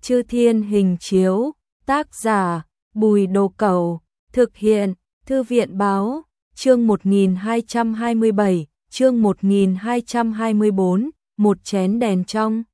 Chư Thiên Hình Chiếu, tác giả Bùi Đồ Cẩu, thực hiện Thư viện Báo, chương 1227, chương 1224, một chén đèn trong.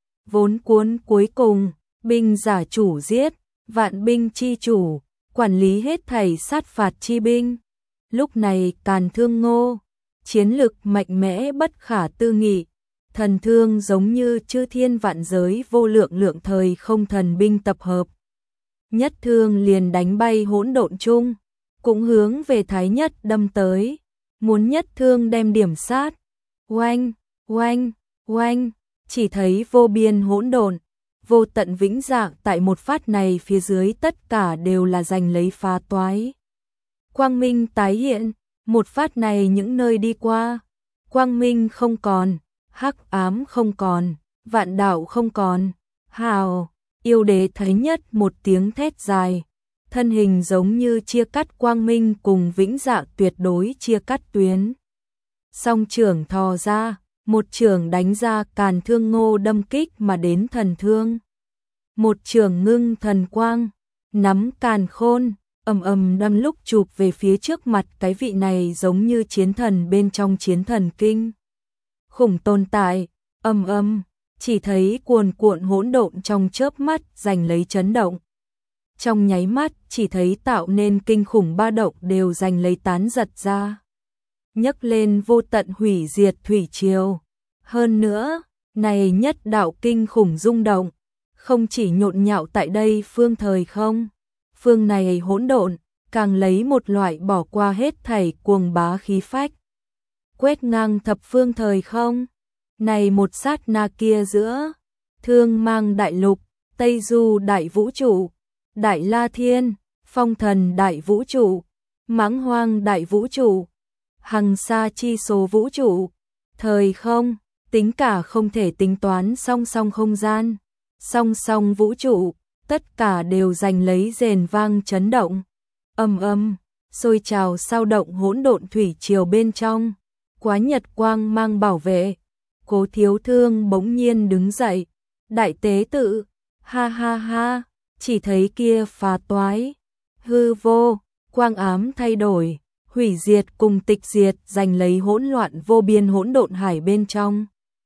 Vốn cuốn cuối cùng, binh giả chủ giết, vạn binh chi chủ, quản lý hết thảy sát phạt chi binh. Lúc này Càn Thương Ngô, chiến lực mạnh mẽ bất khả tư nghị, thần thương giống như chư thiên vạn giới vô lượng lượng thời không thần binh tập hợp. Nhất thương liền đánh bay hỗn độn chung, cũng hướng về Thái Nhất đâm tới, muốn nhất thương đem điểm sát. Oanh, oanh, oanh, chỉ thấy vô biên hỗn độn, vô tận vĩnh dạng tại một phát này phía dưới tất cả đều là giành lấy phá toái. Quang minh tái hiện, một phát này những nơi đi qua, quang minh không còn, hắc ám không còn, vạn đạo không còn. Hào, yêu đế Thái Nhất một tiếng thét dài, thân hình giống như chia cắt quang minh cùng vĩnh dạng tuyệt đối chia cắt tuyến. Song trưởng thò ra, một trưởng đánh ra Càn Thương Ngô đâm kích mà đến thần thương. Một trưởng ngưng thần quang, nắm càn khôn, ầm ầm đâm lúc chụp về phía trước mặt cái vị này giống như chiến thần bên trong chiến thần kinh. Khủng tồn tại, ầm ầm, chỉ thấy cuồn cuộn hỗn độn trong chớp mắt giành lấy chấn động. Trong nháy mắt chỉ thấy tạo nên kinh khủng ba động đều giành lấy tán giật ra. Nhấc lên vô tận hủy diệt thủy triều. Hơn nữa, này nhất đạo kinh khủng rung động, không chỉ nhộn nhạo tại đây phương thời không. Phương này hỗn độn, càng lấy một loại bỏ qua hết thảy cuồng bá khí phách. Quét ngang thập phương thời không. Này một sát na kia giữa, thương mang đại lục, Tây Du đại vũ trụ, Đại La Thiên, Phong Thần đại vũ trụ, Mãng Hoang đại vũ trụ, hằng sa chi số vũ trụ, thời không, tính cả không thể tính toán song song không gian, song song vũ trụ, tất cả đều giành lấy rền vang chấn động. Ầm ầm, sôi trào sao động hỗn độn thủy triều bên trong, quá nhật quang mang bảo vệ. Cố Thiếu Thương bỗng nhiên đứng dậy, đại tế tự, ha ha ha, chỉ thấy kia phá toái, hư vô, quang ám thay đổi, hủy diệt cùng tịch diệt giành lấy hỗn loạn vô biên hỗn độn hải bên trong.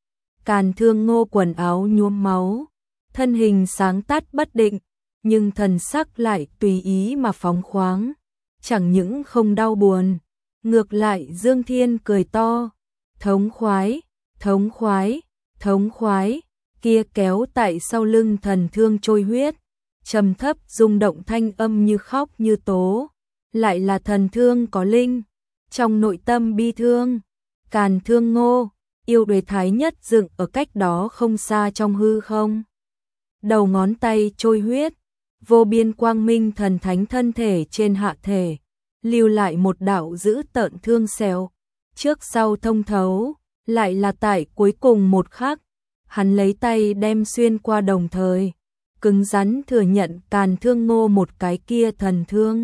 Càn Thương Ngô quần áo nhuốm máu, thân hình sáng tắt bất định, nhưng thần sắc lại tùy ý mà phóng khoáng, chẳng những không đau buồn, ngược lại Dương Thiên cười to, thống khoái, thống khoái, thống khoái, kia kéo tại sau lưng thần thương trôi huyết, trầm thấp rung động thanh âm như khóc như tố, lại là thần thương có linh, trong nội tâm bi thương. Càn Thương Ngô, yêu đế Thái Nhất dựng ở cách đó không xa trong hư không. Đầu ngón tay trôi huyết, vô biên quang minh thần thánh thân thể trên hạ thể, lưu lại một đạo dữ tợn thương xẻo, trước sau thông thấu, lại là tại cuối cùng một khắc, hắn lấy tay đem xuyên qua đồng thời, cứng rắn thừa nhận Càn Thương Ngô một cái kia thần thương.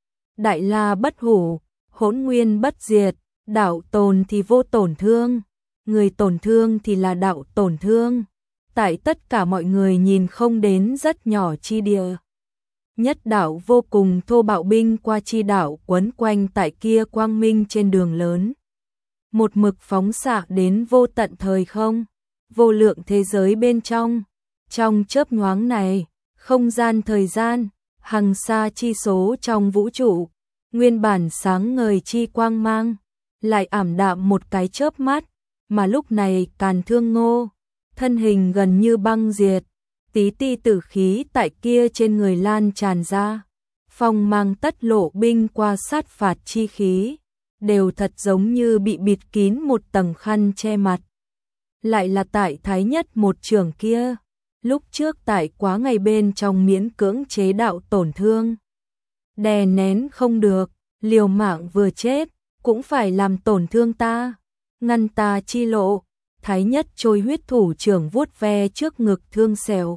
Đại la bất hủ, hỗn nguyên bất diệt, đạo tồn thì vô tổn thương, người tổn thương thì là đạo tổn thương, tại tất cả mọi người nhìn không đến rất nhỏ chi địa. Nhất đạo vô cùng thô bạo binh qua chi đạo quấn quanh tại kia quang minh trên đường lớn. Một mực phóng xạ đến vô tận thời không, vô lượng thế giới bên trong. Trong chớp nhoáng này, không gian thời gian, hằng sa chi số trong vũ trụ, nguyên bản sáng ngời chi quang mang, lại ảm đạm một cái chớp mắt, mà lúc này Càn Thương Ngô, thân hình gần như băng diệt, tí ti tử khí tại kia trên người lan tràn ra, phong mang tất lộ binh qua sát phạt chi khí, đều thật giống như bị bịt kín một tầng khăn che mặt. Lại là tại Thái Nhất một trường kia, lúc trước tại quá ngày bên trong miễn cưỡng chế đạo tổn thương. Đè nén không được, liều mạng vừa chết, cũng phải làm tổn thương ta, ngăn ta chi lộ. Thái Nhất trôi huyết thủ trưởng vuốt ve trước ngực thương xẻo.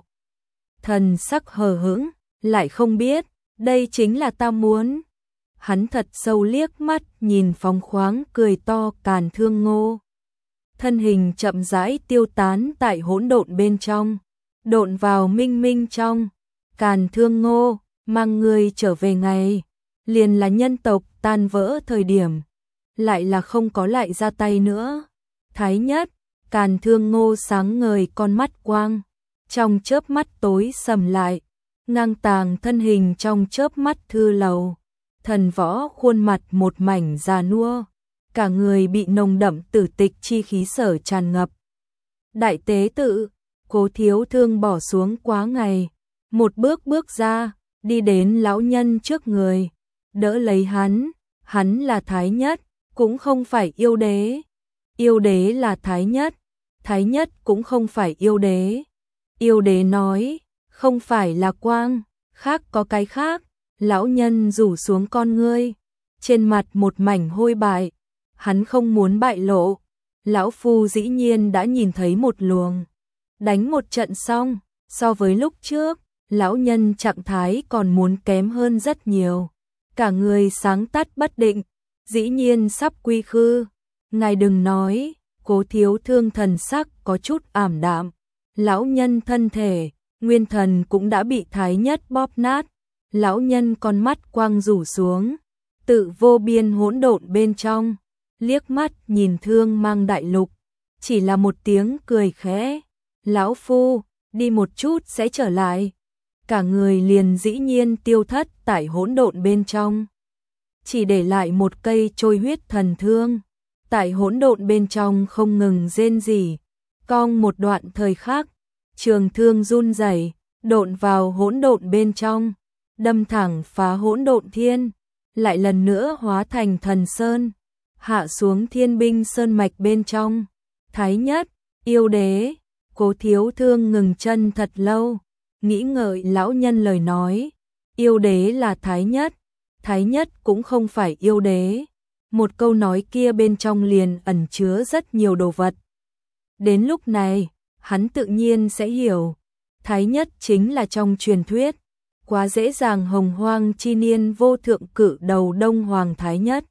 Thần sắc hờ hững, lại không biết, đây chính là ta muốn. Hắn thật sâu liếc mắt nhìn phóng khoáng cười to Càn Thương Ngô. Thân hình chậm rãi tiêu tán tại hỗn độn bên trong, độn vào minh minh trong. Càn Thương Ngô, mang người trở về ngày, liền là nhân tộc tan vỡ thời điểm, lại là không có lại ra tay nữa. Thái nhất, Càn Thương Ngô sáng ngời con mắt quang, trong chớp mắt tối sầm lại, ngang tàng thân hình trong chớp mắt thư lầu, thần võ khuôn mặt một mảnh già nua, cả người bị nồng đậm tử tịch chi khí sở tràn ngập. Đại tế tự, Cố Thiếu Thương bỏ xuống quá ngày, một bước bước ra, đi đến lão nhân trước người, đỡ lấy hắn là Thái nhất, cũng không phải yêu đế. Yêu đế là Thái nhất cũng không phải yêu đế. Yêu đế nói, không phải là quang, khác có cái khác. Lão nhân rủ xuống con ngươi, trên mặt một mảnh hôi bại, hắn không muốn bại lộ. Lão phu dĩ nhiên đã nhìn thấy một luồng, đánh một trận xong, so với lúc trước, lão nhân trạng thái còn muốn kém hơn rất nhiều. Cả người sáng tắt bất định, dĩ nhiên sắp quy khư. Ngài đừng nói, Cố Thiếu Thương thần sắc có chút ảm đạm. Lão nhân thân thể, nguyên thần cũng đã bị Thái nhất bóp nát. Lão nhân con mắt quang rủ xuống, tự vô biên hỗn độn bên trong, liếc mắt nhìn Thương Mang đại lục, chỉ là một tiếng cười khẽ. Lão phu, đi một chút sẽ trở lại. Cả người liền dĩ nhiên tiêu thất tại hỗn độn bên trong, chỉ để lại một cây trôi huyết thần thương, tại hỗn độn bên trong không ngừng rên rỉ. Cong một đoạn thời khắc, trường thương run rẩy, độn vào hỗn độn bên trong, đâm thẳng phá hỗn độn thiên, lại lần nữa hóa thành thần sơn, hạ xuống thiên binh sơn mạch bên trong. Thái nhất, yêu đế, Cố Thiếu Thương ngừng chân thật lâu, nghĩ ngợi lão nhân lời nói. Yêu đế là Thái nhất cũng không phải yêu đế. Một câu nói kia bên trong liền ẩn chứa rất nhiều đồ vật. Đến lúc này, hắn tự nhiên sẽ hiểu, Thái nhất chính là trong truyền thuyết, quá dễ dàng hồng hoang chi niên vô thượng cự đầu Đông Hoàng Thái nhất.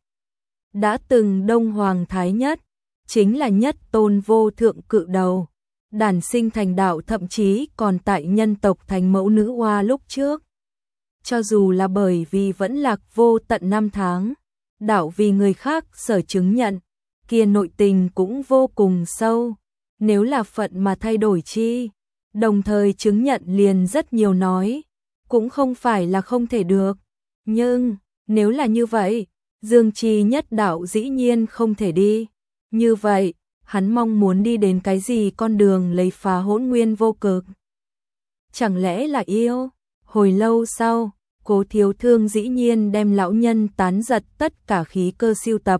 Đã từng Đông Hoàng Thái nhất, chính là nhất tôn vô thượng cự đầu, đản sinh thành đạo, thậm chí còn tại nhân tộc thành mẫu nữ hoa lúc trước. Cho dù là bởi vì vẫn lạc vô tận năm tháng, đạo vì người khác sở chứng nhận, kia nội tình cũng vô cùng sâu. Nếu là phận mà thay đổi chi, đồng thời chứng nhận liền rất nhiều nói, cũng không phải là không thể được. Nhưng, nếu là như vậy, Dương Chi nhất đạo dĩ nhiên không thể đi. Như vậy, hắn mong muốn đi đến cái gì con đường lấy phá hỗn nguyên vô cực? Chẳng lẽ là yêu? Hồi lâu sau, Cố Thiếu Thương dĩ nhiên đem lão nhân tán giật tất cả khí cơ siêu tập,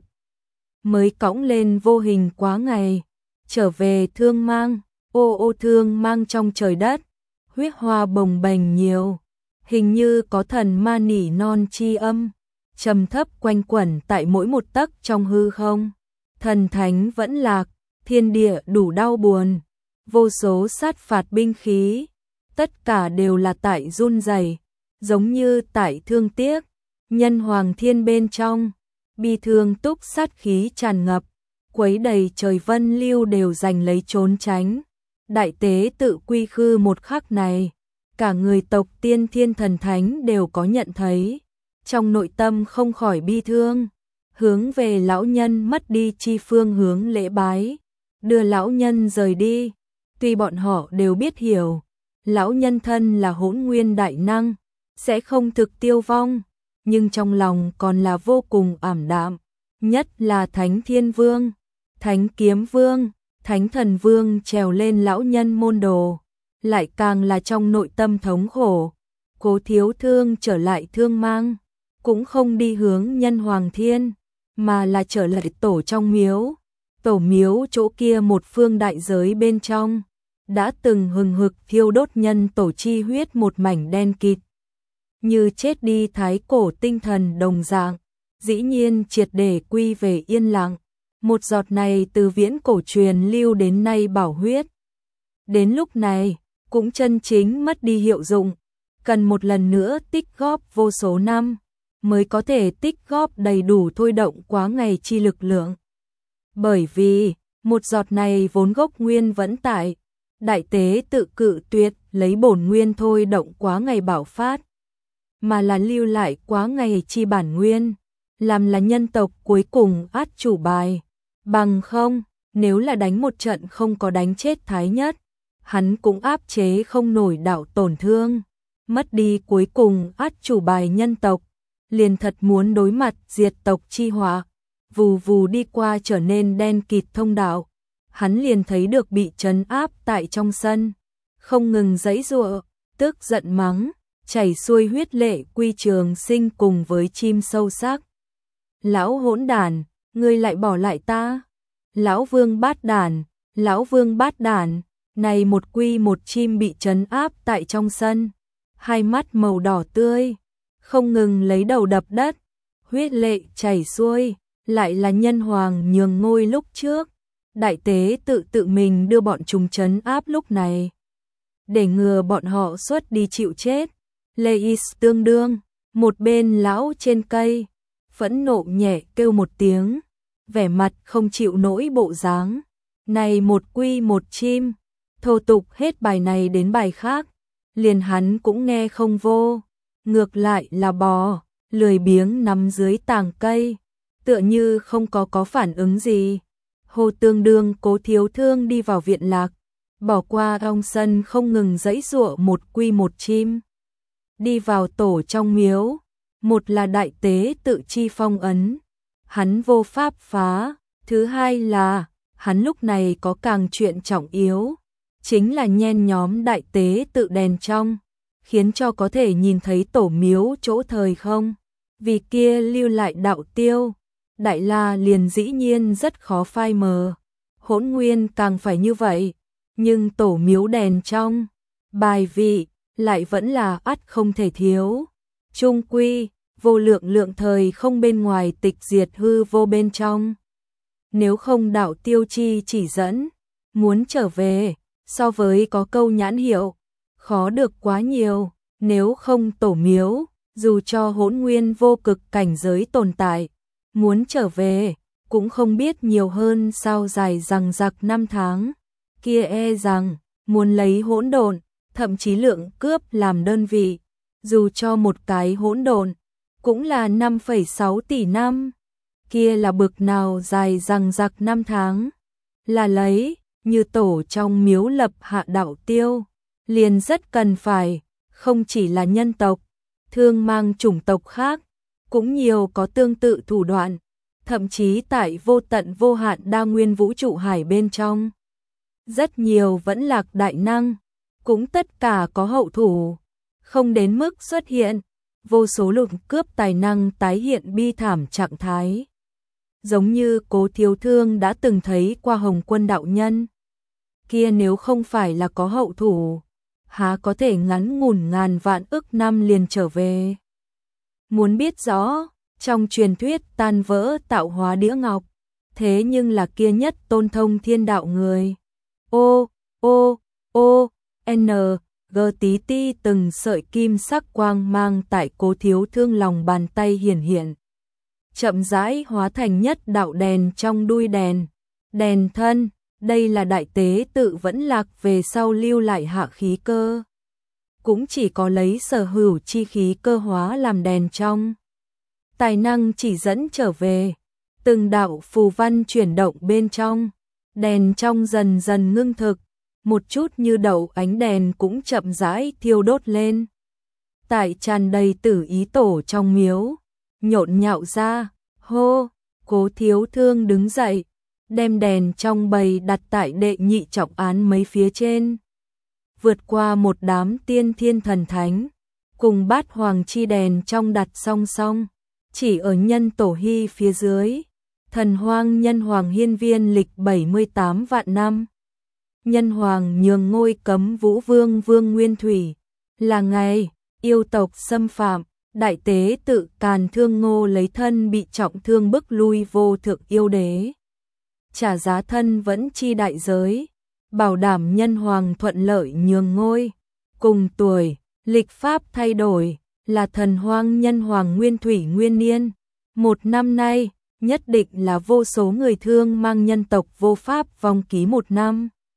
mới cõng lên vô hình quá ngày, trở về Thương Mang. Ô Thương Mang trong trời đất, huyết hoa bồng bềnh nhiều, hình như có thần ma nỉ non chi âm, trầm thấp quanh quẩn tại mỗi một tấc trong hư không. Thần thánh vẫn lạc, thiên địa đủ đau buồn, vô số sát phạt binh khí, tất cả đều là tại run rẩy, giống như tại thương tiếc. Nhân hoàng thiên bên trong, bi thương túc sát khí tràn ngập, quấy đầy trời vân lưu đều giành lấy trốn tránh. Đại tế tự quy khư một khắc này, cả người tộc tiên thiên thần thánh đều có nhận thấy, trong nội tâm không khỏi bi thương, hướng về lão nhân mất đi chi phương hướng lễ bái, đưa lão nhân rời đi. Tuy bọn họ đều biết hiểu, lão nhân thân là hỗn nguyên đại năng, sẽ không thực tiêu vong, nhưng trong lòng còn là vô cùng ảm đạm, nhất là Thánh Thiên Vương, Thánh Kiếm Vương, Thánh Thần Vương trèo lên lão nhân môn đồ, lại càng là trong nội tâm thống khổ. Cố Thiếu Thương trở lại Thương Mang, cũng không đi hướng Nhân Hoàng Thiên, mà là trở lại tổ trong miếu. Tổ miếu chỗ kia một phương đại giới bên trong, đã từng hừng hực thiêu đốt nhân tổ chi huyết một mảnh đen kịt, như chết đi thái cổ tinh thần đồng dạng, dĩ nhiên triệt để quy về yên lặng. Một giọt này từ viễn cổ truyền lưu đến nay bảo huyết, đến lúc này cũng chân chính mất đi hiệu dụng, cần một lần nữa tích góp vô số năm mới có thể tích góp đầy đủ thôi động quá ngày chi lực lượng. Bởi vì một giọt này vốn gốc nguyên vẫn tại, Đại tế tự cự tuyệt lấy bổn nguyên thôi động quá ngày bảo phát, mà là lưu lại quá ngày chi bản nguyên, làm là nhân tộc cuối cùng át chủ bài. Bằng không, nếu là đánh một trận không có đánh chết Thái Nhất, hắn cũng áp chế không nổi đạo tổn thương, mất đi cuối cùng át chủ bài nhân tộc, liền thật muốn đối mặt diệt tộc chi họa. Vù vù đi qua trở nên đen kịt thông đạo, hắn liền thấy được bị trấn áp tại trong sân, không ngừng giãy giụa, tức giận mắng, chảy xuôi huyết lệ Quy Trường Sinh cùng với chim sâu sắc. Lão hỗn đản, ngươi lại bỏ lại ta. Lão vương bát đản, lão vương bát đản, này một quy một chim bị trấn áp tại trong sân, hai mắt màu đỏ tươi, không ngừng lấy đầu đập đất, huyết lệ chảy xuôi, lại là nhân hoàng nhường ngôi lúc trước. Đại tế tự mình đưa bọn chúng trấn áp lúc này, để ngừa bọn họ xuất đi chịu chết. Leis tương đương, một bên lão trên cây, phẫn nộ nhẹ kêu một tiếng, vẻ mặt không chịu nổi bộ dáng. Này một quy một chim, thô tục hết bài này đến bài khác, liền hắn cũng nghe không vô, ngược lại là bò, lười biếng nằm dưới tàng cây, tựa như không có phản ứng gì. Hồ Tương Đương Cố Thiếu Thương đi vào viện lạc, bỏ qua ong sân không ngừng giãy giụa một quy một chim. Đi vào tổ trong miếu, một là đại tế tự chi phong ấn, hắn vô pháp phá, thứ hai là hắn lúc này có càng chuyện trọng yếu, chính là nhen nhóm đại tế tự đèn trong, khiến cho có thể nhìn thấy tổ miếu chỗ thời không, vì kia lưu lại đạo tiêu. Đại la liền dĩ nhiên rất khó phai mờ, hỗn nguyên càng phải như vậy, nhưng tổ miếu đèn trong, bài vị, lại vẫn là ắt không thể thiếu. Trung quy, vô lượng lượng thời không bên ngoài tịch diệt hư vô bên trong. Nếu không đạo tiêu chi chỉ dẫn, muốn trở về, so với có câu nhãn hiệu, khó được quá nhiều, nếu không tổ miếu, dù cho hỗn nguyên vô cực cảnh giới tồn tại, muốn trở về, cũng không biết nhiều hơn sao dài rằng giặc năm tháng, kia e rằng, muốn lấy hỗn độn, thậm chí lượng cướp làm đơn vị, dù cho một cái hỗn độn, cũng là 5,6 tỷ năm, kia là bực nào dài rằng giặc năm tháng, là lấy, như tổ trong miếu lập hạ đạo tiêu, liền rất cần phải, không chỉ là nhân tộc, thương mang chủng tộc khác, cũng nhiều có tương tự thủ đoạn, thậm chí tại vô tận vô hạn đa nguyên vũ trụ hải bên trong. Rất nhiều vẫn lạc đại năng, cũng tất cả có hậu thủ, không đến mức xuất hiện, vô số lục cướp tài năng tái hiện bi thảm trạng thái. Giống như Cố Thiếu Thương đã từng thấy qua Hồng Quân đạo nhân. Kia nếu không phải là có hậu thủ, há có thể ngắn ngủn ngàn vạn ức năm liền trở về. Muốn biết rõ, trong truyền thuyết tan vỡ tạo hóa đĩa ngọc, thế nhưng là kia nhất tôn thông thiên đạo người. N, G tí ti từng sợi kim sắc quang mang tại Cố Thiếu Thương lòng bàn tay hiển hiện. Chậm rãi hóa thành nhất đạo đèn trong đuôi đèn. Đèn thân, đây là đại tế tự vẫn lạc về sau lưu lại hạ khí cơ. Cũng chỉ có lấy sở hữu chi khí cơ hóa làm đèn trong. Tài năng chỉ dẫn trở về, từng đạo phù văn chuyển động bên trong, đèn trong dần dần ngưng thực, một chút như đậu ánh đèn cũng chậm rãi thiêu đốt lên. Tại tràn đầy tử ý tổ trong miếu, nhộn nhạo ra, hô, Cố Thiếu Thương đứng dậy, đem đèn trong bầy đặt tại đệ nhị trọng án mấy phía trên. Vượt qua một đám tiên thiên thần thánh, cùng bát hoàng chi đèn trong đặt song song, chỉ ở nhân tổ hy phía dưới, thần hoang nhân hoàng hiên viên lịch 78 vạn năm. Nhân hoàng nhường ngôi cấm vũ vương vương nguyên thủy, là ngày, yêu tộc xâm phạm, đại tế tự Càn Thương Ngô lấy thân bị trọng thương bức lui vô thượng yêu đế. Trả giá thân vẫn chi đại giới, bảo đảm nhân hoàng thuận lợi nhường ngôi, cùng tuổi, lịch pháp thay đổi, là thần hoang nhân hoàng nguyên thủy nguyên niên. Một năm nay, nhất định là vô số người thương mang nhân tộc vô pháp vong ký một năm.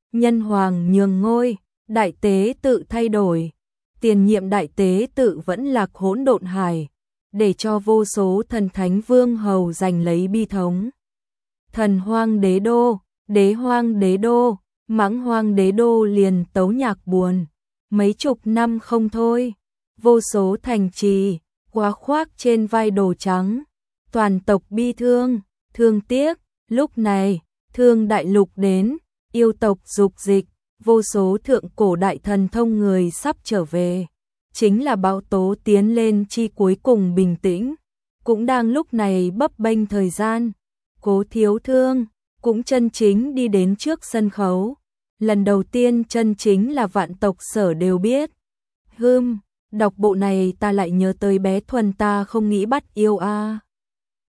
nhân hoàng nhường ngôi, đại tế tự thay đổi. Tiền nhiệm đại tế tự vẫn lạc hỗn độn hải, để cho vô số thần thánh vương hầu giành lấy bi thống. Thần hoang đế đô, đế hoang đế đô, mãng hoang đế đô liền tấu nhạc buồn, mấy chục năm không thôi, vô số thành trì, quá khoác trên vai đồ trắng, toàn tộc bi thương, thương tiếc, lúc này, Thương đại lục đến, yêu tộc dục dịch, vô số thượng cổ đại thần thông người sắp trở về, chính là bão tố tiến lên chi cuối cùng bình tĩnh, cũng đang lúc này bấp bênh thời gian, Cố Thiếu Thương cũng chân chính đi đến trước sân khấu, lần đầu tiên chân chính là vạn tộc sở đều biết. Đọc bộ này ta lại nhớ tới bé Thuần ta không nghĩ bắt yêu a.